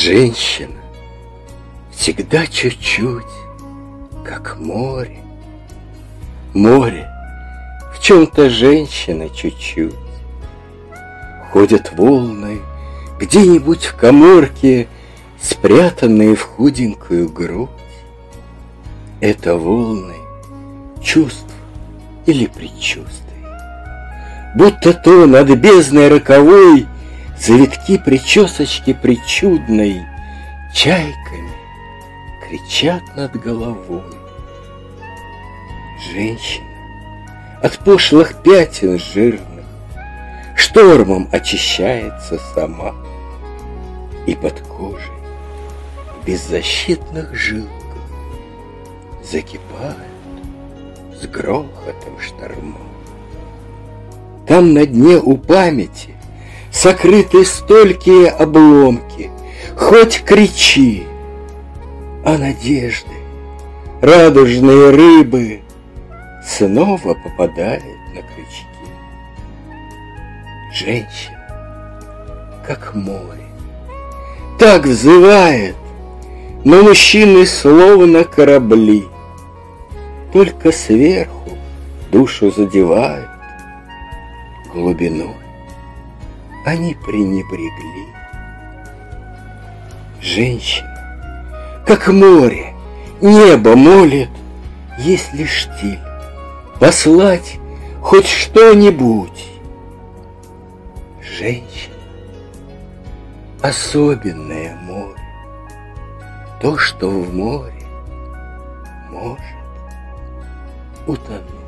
Женщина всегда чуть-чуть, как море. Море в чем-то женщина чуть-чуть. Ходят волны где-нибудь в каморке, спрятанные в худенькую грудь. Это волны чувств или предчувствий, будто то над бездной роковой завитки причесочки причудной чайками кричат над головой. Женщина от пошлых пятен жирных штормом очищается сама, и под кожей беззащитных жилках закипают с грохотом шторма. Там на дне у памяти сокрыты столькие обломки, хоть кричи, а надежды, радужные рыбы снова попадают на крючки. Женщина, как море, так взывает, но мужчины словно корабли, только сверху душу задевают, глубиной они пренебрегли. Женщина, как море, небо молит, есть лишь штиль, послать хоть что-нибудь. Женщина, особенное море, то, что в море может утонуть.